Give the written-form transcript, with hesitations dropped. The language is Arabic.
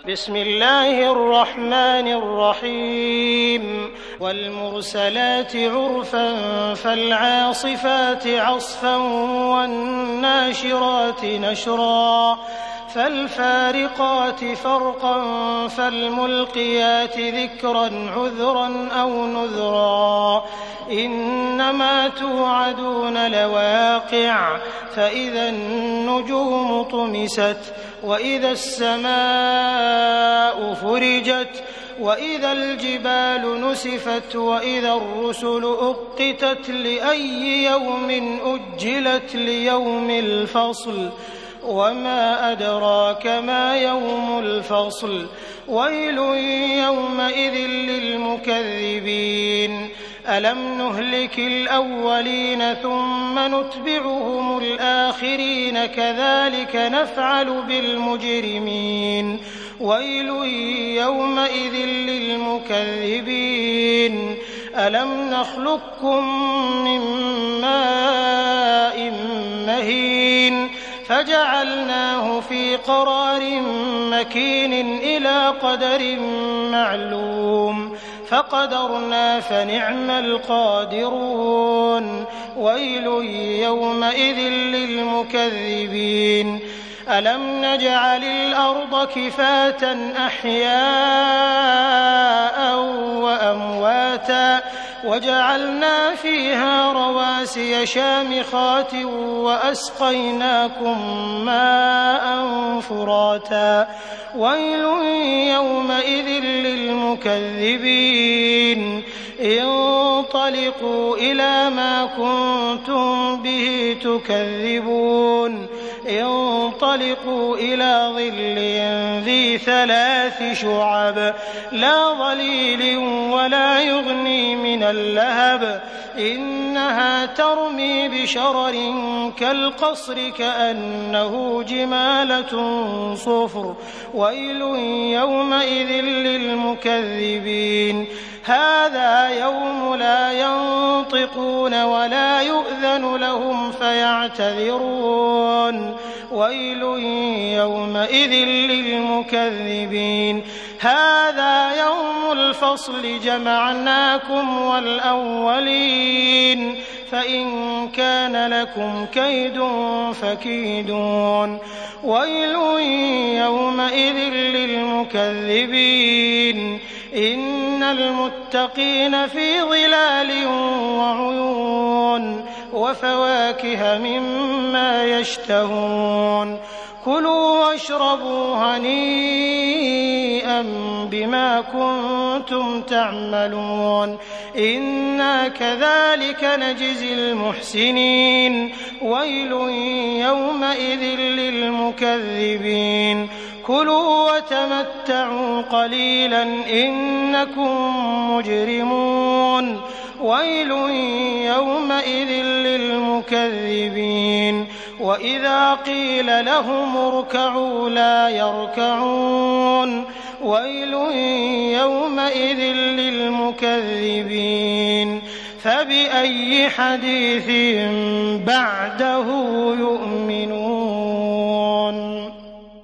بسم الله الرحمن الرحيم والمرسلات عرفا فالعاصفات عصفا والناشرات نشرا فالفارقات فرقا فالملقيات ذكرا عذرا أو نذرا إنما توعدون لواقع فإذا النجوم طمست وإذا السماء فرجت وإذا الجبال نسفت وإذا الرسل أقتت لأي يوم أجلت ليوم الفصل وما أدراك ما يوم الفصل ويل يومئذ للمكذبين ألم نهلك الأولين ثم نتبعهم الآخرين كذلك نفعل بالمجرمين ويل يومئذ للمكذبين ألم نخلقكم من ماء مهين فجعلناه في قرار مكين إلى قدر معلوم فقدرنا فنعم القادرون ويل يومئذ للمكذبين ألم نجعل الأرض كفاة أحياء وأمواتا وجعلنا فيها رواسي شامخات وأسقيناكم ماء فراتا ويل يومئذ للمكذبين انطلقوا إلى ما كنتم به تكذبون انطلقوا إلى ظل ذي 3 شعب لا ظليل ولا يغني من اللهب إنها ترمي بشرر كالقصر كأنه جمالة صفر ويل يومئذ للمكذبين هذا يوم لا ينطقون ولا يؤذن لهم فيعتذرون ويل يومئذ للمكذبين هذا يوم الفصل جمعناكم والأولين فإن كان لكم كيد فكيدون ويل يومئذ للمكذبين إن المتقين في ظلال وعيون وفواكه مما يشتهون كلوا واشربوا هنيئا بما كنتم تعملون إنا كذلك نجزي المحسنين ويل يومئذ للمكذبين كلوا وتمتعوا قليلا إنكم مجرمون ويل يومئذ للمكذبين وإذا قيل لهم اركعوا لا يركعون ويل يومئذ للمكذبين فبأي حديث بعده يؤمنون